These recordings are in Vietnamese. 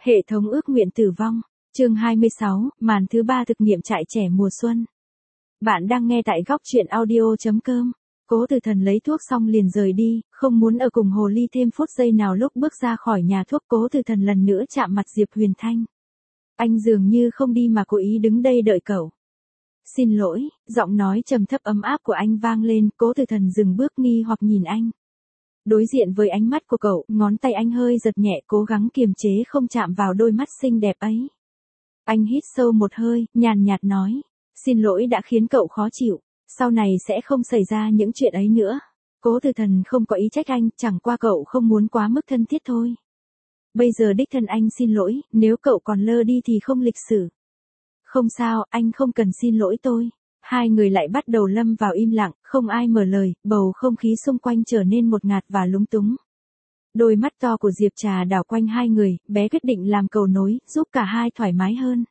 Hệ thống ước nguyện tử vong. Chương 26, màn thứ 3 thực nghiệm trại trẻ mùa xuân. Bạn đang nghe tại góc truyện audio.com. Cố Từ Thần lấy thuốc xong liền rời đi, không muốn ở cùng hồ ly thêm phút giây nào. Lúc bước ra khỏi nhà thuốc, Cố Từ Thần lần nữa chạm mặt Diệp Huyền Thanh. Anh dường như không đi mà cố ý đứng đây đợi cậu. Xin lỗi, giọng nói trầm thấp ấm áp của anh vang lên. Cố Từ Thần dừng bước nghi hoặc nhìn anh. Đối diện với ánh mắt của cậu, ngón tay anh hơi giật nhẹ, cố gắng kiềm chế không chạm vào đôi mắt xinh đẹp ấy. Anh hít sâu một hơi, nhàn nhạt nói, xin lỗi đã khiến cậu khó chịu, sau này sẽ không xảy ra những chuyện ấy nữa. Cố Từ Thần không có ý trách anh, chẳng qua cậu không muốn quá mức thân thiết thôi. Bây giờ đích thân anh xin lỗi, nếu cậu còn lơ đi thì không lịch sự. Không sao, anh không cần xin lỗi tôi. Hai người lại bắt đầu lâm vào im lặng, không ai mở lời, bầu không khí xung quanh trở nên ngột ngạt và lúng túng. Đôi mắt to của Diệp Trà đảo quanh hai người, bé quyết định làm cầu nối, giúp cả hai thoải mái hơn.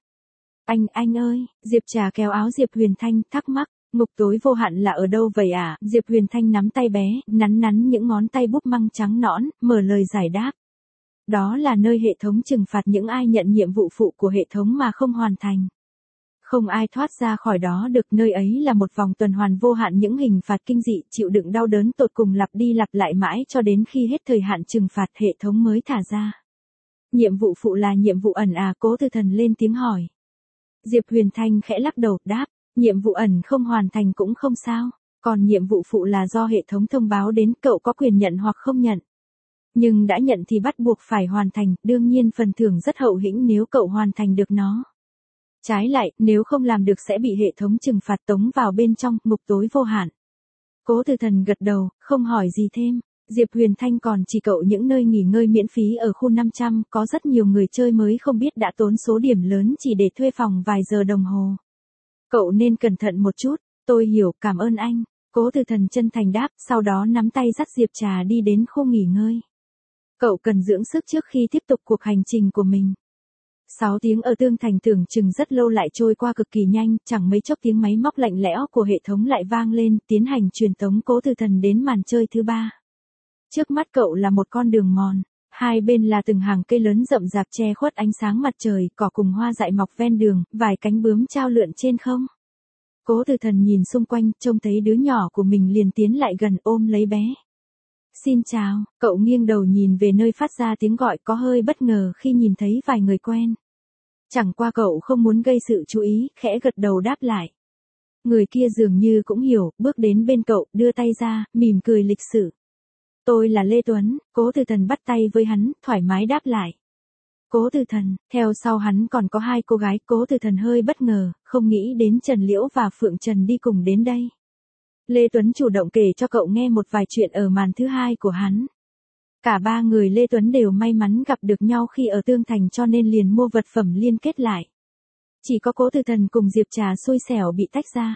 Anh ơi, Diệp Trà kéo áo Diệp Huyền Thanh, thắc mắc, ngục tối vô hạn là ở đâu vậy à? Diệp Huyền Thanh nắm tay bé, nắn những ngón tay búp măng trắng nõn, mở lời giải đáp. Đó là nơi hệ thống trừng phạt những ai nhận nhiệm vụ phụ của hệ thống mà không hoàn thành. Không ai thoát ra khỏi đó được, nơi ấy là một vòng tuần hoàn vô hạn những hình phạt kinh dị, chịu đựng đau đớn tột cùng lặp đi lặp lại mãi cho đến khi hết thời hạn trừng phạt hệ thống mới thả ra. Nhiệm vụ phụ là nhiệm vụ ẩn à? Cố Từ Thần lên tiếng hỏi. Diệp Huyền Thanh khẽ lắc đầu, đáp, nhiệm vụ ẩn không hoàn thành cũng không sao, còn nhiệm vụ phụ là do hệ thống thông báo đến, cậu có quyền nhận hoặc không nhận. Nhưng đã nhận thì bắt buộc phải hoàn thành, đương nhiên phần thưởng rất hậu hĩnh nếu cậu hoàn thành được nó. Trái lại, nếu không làm được sẽ bị hệ thống trừng phạt tống vào bên trong ngục tối vô hạn. Cố Từ Thần gật đầu, không hỏi gì thêm. Diệp Huyền Thanh còn chỉ cậu những nơi nghỉ ngơi miễn phí ở khu 500, có rất nhiều người chơi mới không biết đã tốn số điểm lớn chỉ để thuê phòng vài giờ đồng hồ. Cậu nên cẩn thận một chút, tôi hiểu, cảm ơn anh. Cố Từ Thần chân thành đáp, sau đó nắm tay dắt Diệp Trà đi đến khu nghỉ ngơi. Cậu cần dưỡng sức trước khi tiếp tục cuộc hành trình của mình. 6 tiếng ở Tương Thành tưởng chừng rất lâu lại trôi qua cực kỳ nhanh, chẳng mấy chốc tiếng máy móc lạnh lẽo của hệ thống lại vang lên, tiến hành truyền tống Cố Từ Thần đến màn chơi thứ 3. Trước mắt cậu là một con đường mòn, hai bên là từng hàng cây lớn rậm rạp che khuất ánh sáng mặt trời, cỏ cùng hoa dại mọc ven đường, vài cánh bướm trao lượn trên không. Cố Từ Thần nhìn xung quanh, trông thấy đứa nhỏ của mình liền tiến lại gần ôm lấy bé. Xin chào, cậu nghiêng đầu nhìn về nơi phát ra tiếng gọi, có hơi bất ngờ khi nhìn thấy vài người quen. Chẳng qua cậu không muốn gây sự chú ý, khẽ gật đầu đáp lại. Người kia dường như cũng hiểu, bước đến bên cậu, đưa tay ra, mỉm cười lịch sự. Tôi là Lê Tuấn. Cố Từ Thần bắt tay với hắn, thoải mái đáp lại. Cố Từ Thần, theo sau hắn còn có hai cô gái. Cố Từ Thần hơi bất ngờ, không nghĩ đến Trần Liễu và Phượng Trần đi cùng đến đây. Lê Tuấn chủ động kể cho cậu nghe một vài chuyện ở màn thứ 2 của hắn. Cả ba người Lê Tuấn đều may mắn gặp được nhau khi ở Tương Thành cho nên liền mua vật phẩm liên kết lại. Chỉ có Cố Từ Thần cùng Diệp Trà xui xẻo bị tách ra.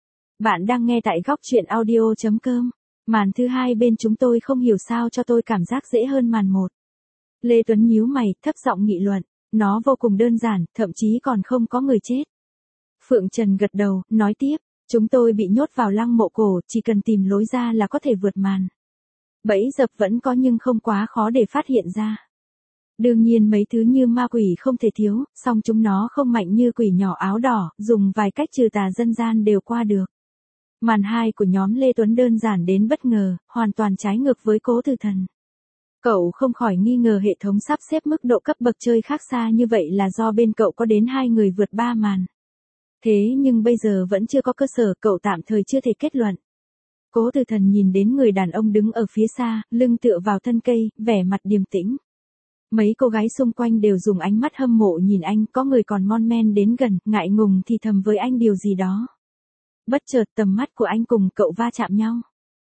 Bạn đang nghe tại góc truyện audio.com. Màn thứ 2 bên chúng tôi không hiểu sao cho tôi cảm giác dễ hơn màn 1. Lê Tuấn nhíu mày, thấp giọng nghị luận. Nó vô cùng đơn giản, thậm chí còn không có người chết. Phượng Trần gật đầu, nói tiếp. Chúng tôi bị nhốt vào lăng mộ cổ, chỉ cần tìm lối ra là có thể vượt màn. Bẫy dập vẫn có nhưng không quá khó để phát hiện ra. Đương nhiên mấy thứ như ma quỷ không thể thiếu, song chúng nó không mạnh như quỷ nhỏ áo đỏ, dùng vài cách trừ tà dân gian đều qua được. Màn 2 của nhóm Lê Tuấn đơn giản đến bất ngờ, hoàn toàn trái ngược với Cố Từ Thần. Cậu không khỏi nghi ngờ hệ thống sắp xếp mức độ cấp bậc chơi khác xa như vậy là do bên cậu có đến 2 người vượt 3 màn. Thế nhưng bây giờ vẫn chưa có cơ sở, cậu tạm thời chưa thể kết luận. Cố Từ Thần nhìn đến người đàn ông đứng ở phía xa, lưng tựa vào thân cây, vẻ mặt điềm tĩnh. Mấy cô gái xung quanh đều dùng ánh mắt hâm mộ nhìn anh, có người còn mon men đến gần, ngại ngùng thì thầm với anh điều gì đó. Bất chợt tầm mắt của anh cùng cậu va chạm nhau.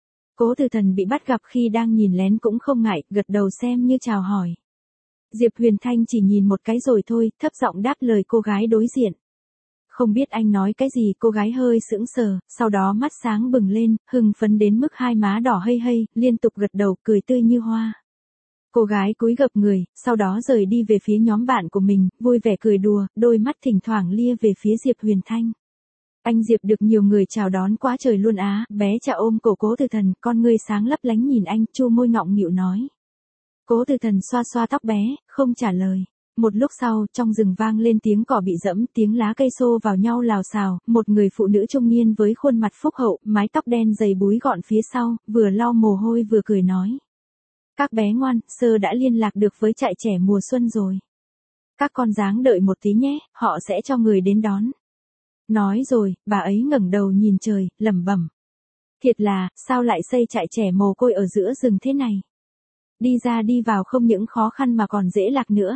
Cố Từ Thần bị bắt gặp khi đang nhìn lén cũng không ngại, gật đầu xem như chào hỏi. Diệp Huyền Thanh chỉ nhìn một cái rồi thôi, thấp giọng đáp lời cô gái đối diện. Không biết anh nói cái gì, cô gái hơi sững sờ, sau đó mắt sáng bừng lên, hưng phấn đến mức hai má đỏ hây hây, liên tục gật đầu, cười tươi như hoa. Cô gái cúi gập người, sau đó rời đi về phía nhóm bạn của mình, vui vẻ cười đùa, đôi mắt thỉnh thoảng lia về phía Diệp Huyền Thanh. Anh Diệp được nhiều người chào đón quá trời luôn á, bé Trà ôm cổ Cố Từ Thần, con ngươi sáng lấp lánh nhìn anh, chu môi ngọng nghịu nói. Cố Từ Thần xoa xoa tóc bé, không trả lời. Một lúc sau, trong rừng vang lên tiếng cỏ bị dẫm, tiếng lá cây xô vào nhau lào xào, một người phụ nữ trung niên với khuôn mặt phúc hậu, mái tóc đen dày búi gọn phía sau, vừa lau mồ hôi vừa cười nói. Các bé ngoan, sơ đã liên lạc được với trại trẻ mùa xuân rồi. Các con ráng đợi một tí nhé, họ sẽ cho người đến đón. Nói rồi, bà ấy ngẩng đầu nhìn trời, lẩm bẩm. Thiệt là, sao lại xây trại trẻ mồ côi ở giữa rừng thế này? Đi ra đi vào không những khó khăn mà còn dễ lạc nữa.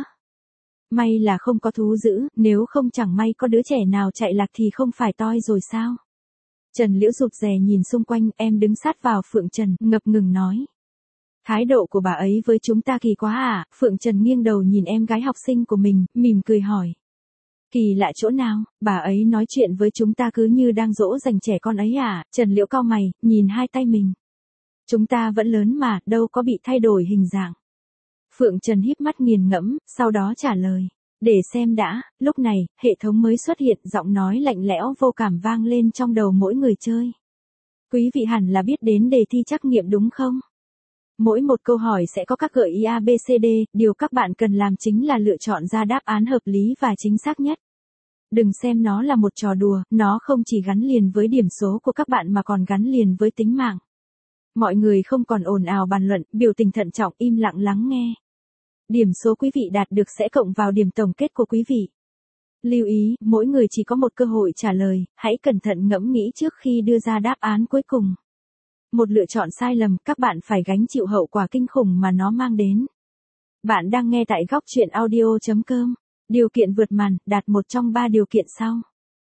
May là không có thú dữ, nếu không chẳng may có đứa trẻ nào chạy lạc thì không phải toi rồi sao? Trần Liễu rụt rè nhìn xung quanh, em đứng sát vào Phượng Trần, ngập ngừng nói. Thái độ của bà ấy với chúng ta kỳ quá à? Phượng Trần nghiêng đầu nhìn em gái học sinh của mình, mỉm cười hỏi. Kỳ lạ chỗ nào, bà ấy nói chuyện với chúng ta cứ như đang dỗ dành trẻ con ấy à? Trần Liễu cau mày, nhìn hai tay mình. Chúng ta vẫn lớn mà, đâu có bị thay đổi hình dạng. Phượng Trần híp mắt nghiền ngẫm, sau đó trả lời. Để xem đã, lúc này, hệ thống mới xuất hiện, giọng nói lạnh lẽo vô cảm vang lên trong đầu mỗi người chơi. Quý vị hẳn là biết đến đề thi trắc nghiệm đúng không? Mỗi một câu hỏi sẽ có các gợi ý A, B, C, D, điều các bạn cần làm chính là lựa chọn ra đáp án hợp lý và chính xác nhất. Đừng xem nó là một trò đùa, nó không chỉ gắn liền với điểm số của các bạn mà còn gắn liền với tính mạng. Mọi người không còn ồn ào bàn luận, biểu tình thận trọng im lặng lắng nghe. Điểm số quý vị đạt được sẽ cộng vào điểm tổng kết của quý vị. Lưu ý, mỗi người chỉ có một cơ hội trả lời, hãy cẩn thận ngẫm nghĩ trước khi đưa ra đáp án cuối cùng. Một lựa chọn sai lầm, các bạn phải gánh chịu hậu quả kinh khủng mà nó mang đến. Bạn đang nghe tại góc truyện audio.com. Điều kiện vượt màn, đạt một trong 3 điều kiện sau.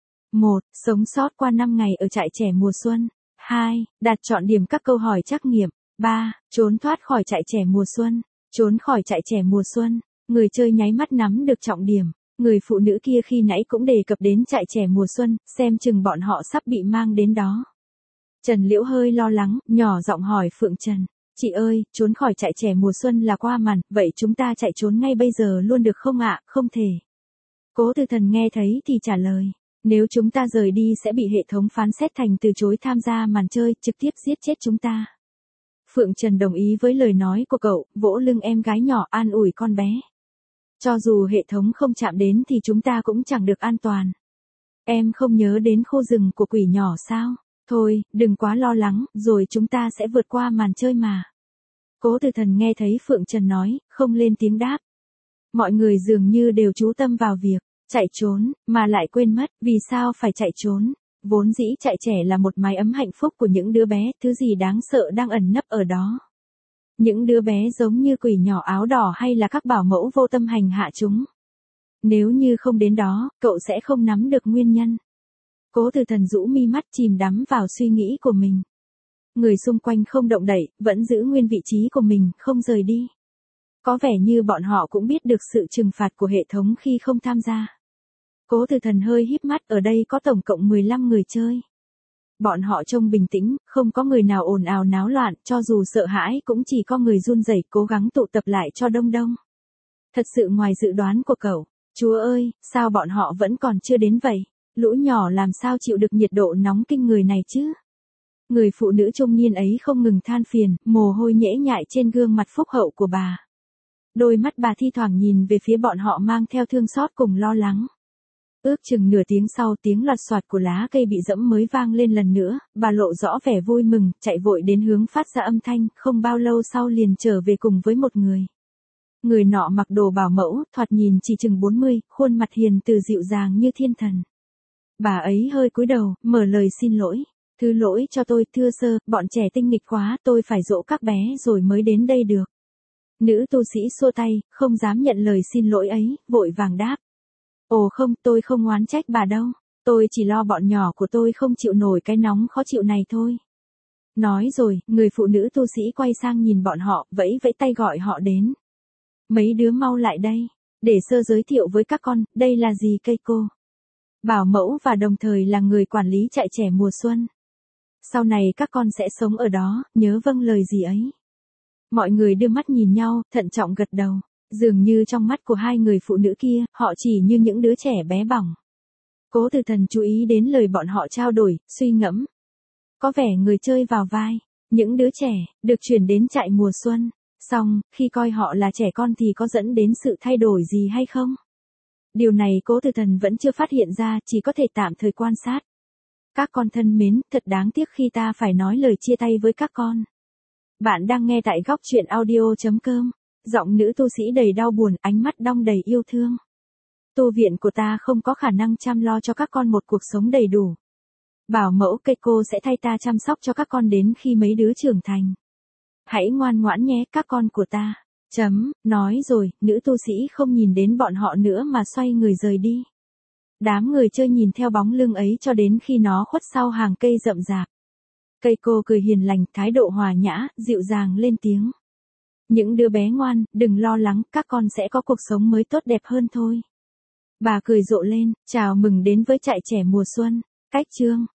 1. Sống sót qua 5 ngày ở trại trẻ mùa xuân. 2. Đạt chọn điểm các câu hỏi trắc nghiệm. 3. Trốn thoát khỏi trại trẻ mùa xuân. Trốn khỏi trại trẻ mùa xuân. Người chơi nháy mắt nắm được trọng điểm. Người phụ nữ kia khi nãy cũng đề cập đến trại trẻ mùa xuân, xem chừng bọn họ sắp bị mang đến đó. Trần Liễu hơi lo lắng, nhỏ giọng hỏi Phượng Trần. Chị ơi, trốn khỏi trại trẻ mùa xuân là qua màn, vậy chúng ta chạy trốn ngay bây giờ luôn được không ạ? Không thể. Cố Từ Thần nghe thấy thì trả lời. Nếu chúng ta rời đi sẽ bị hệ thống phán xét thành từ chối tham gia màn chơi, trực tiếp giết chết chúng ta. Phượng Trần đồng ý với lời nói của cậu, vỗ lưng em gái nhỏ an ủi con bé. Cho dù hệ thống không chạm đến thì chúng ta cũng chẳng được an toàn. Em không nhớ đến khu rừng của quỷ nhỏ sao? Thôi, đừng quá lo lắng, rồi chúng ta sẽ vượt qua màn chơi mà. Cố Từ Thần nghe thấy Phượng Trần nói, không lên tiếng đáp. Mọi người dường như đều chú tâm vào việc chạy trốn, mà lại quên mất, vì sao phải chạy trốn. Vốn dĩ trại trẻ là một mái ấm hạnh phúc của những đứa bé, thứ gì đáng sợ đang ẩn nấp ở đó. Những đứa bé giống như quỷ nhỏ áo đỏ hay là các bảo mẫu vô tâm hành hạ chúng. Nếu như không đến đó, cậu sẽ không nắm được nguyên nhân. Cố Từ Thần rũ mi mắt chìm đắm vào suy nghĩ của mình. Người xung quanh không động đậy, vẫn giữ nguyên vị trí của mình, không rời đi. Có vẻ như bọn họ cũng biết được sự trừng phạt của hệ thống khi không tham gia. Cố Từ Thần hơi híp mắt, ở đây có tổng cộng 15 người chơi. Bọn họ trông bình tĩnh, không có người nào ồn ào náo loạn, cho dù sợ hãi cũng chỉ có người run rẩy cố gắng tụ tập lại cho đông đông. Thật sự ngoài dự đoán của cậu. Chúa ơi, sao bọn họ vẫn còn chưa đến vậy? Lũ nhỏ làm sao chịu được nhiệt độ nóng kinh người này chứ? Người phụ nữ trung niên ấy không ngừng than phiền, mồ hôi nhễ nhại trên gương mặt phúc hậu của bà. Đôi mắt bà thi thoảng nhìn về phía bọn họ mang theo thương xót cùng lo lắng. Ước chừng nửa tiếng sau tiếng loạt soạt của lá cây bị dẫm mới vang lên lần nữa, bà lộ rõ vẻ vui mừng, chạy vội đến hướng phát ra âm thanh, không bao lâu sau liền trở về cùng với một người. Người nọ mặc đồ bảo mẫu, thoạt nhìn chỉ chừng 40, khuôn mặt hiền từ dịu dàng như thiên thần. Bà ấy hơi cúi đầu, mở lời xin lỗi. Thứ lỗi cho tôi, thưa sơ, bọn trẻ tinh nghịch quá, tôi phải dỗ các bé rồi mới đến đây được. Nữ tu sĩ xua tay, không dám nhận lời xin lỗi ấy, vội vàng đáp. Ồ không, tôi không oán trách bà đâu. Tôi chỉ lo bọn nhỏ của tôi không chịu nổi cái nóng khó chịu này thôi. Nói rồi, người phụ nữ tu sĩ quay sang nhìn bọn họ, vẫy vẫy tay gọi họ đến. Mấy đứa mau lại đây. Để sơ giới thiệu với các con, đây là dì cây cô. Bảo mẫu và đồng thời là người quản lý trại trẻ mùa xuân. Sau này các con sẽ sống ở đó, nhớ vâng lời dì ấy. Mọi người đưa mắt nhìn nhau, thận trọng gật đầu. Dường như trong mắt của hai người phụ nữ kia, họ chỉ như những đứa trẻ bé bỏng. Cố Từ Thần chú ý đến lời bọn họ trao đổi, suy ngẫm. Có vẻ người chơi vào vai. Những đứa trẻ, được chuyển đến trại mùa xuân. Xong, khi coi họ là trẻ con thì có dẫn đến sự thay đổi gì hay không? Điều này Cố Từ Thần vẫn chưa phát hiện ra, chỉ có thể tạm thời quan sát. Các con thân mến, thật đáng tiếc khi ta phải nói lời chia tay với các con. Bạn đang nghe tại góc truyện audio.com. Giọng nữ tu sĩ đầy đau buồn, ánh mắt đong đầy yêu thương. Tu viện của ta không có khả năng chăm lo cho các con một cuộc sống đầy đủ. Bảo mẫu Keiko sẽ thay ta chăm sóc cho các con đến khi mấy đứa trưởng thành. Hãy ngoan ngoãn nhé các con của ta. Nói rồi, nữ tu sĩ không nhìn đến bọn họ nữa mà xoay người rời đi. Đám người chơi nhìn theo bóng lưng ấy cho đến khi nó khuất sau hàng cây rậm rạp. Keiko cười hiền lành, thái độ hòa nhã, dịu dàng lên tiếng. Những đứa bé ngoan, đừng lo lắng, các con sẽ có cuộc sống mới tốt đẹp hơn thôi. Bà cười rộ lên, chào mừng đến với trại trẻ mùa xuân. Cách chương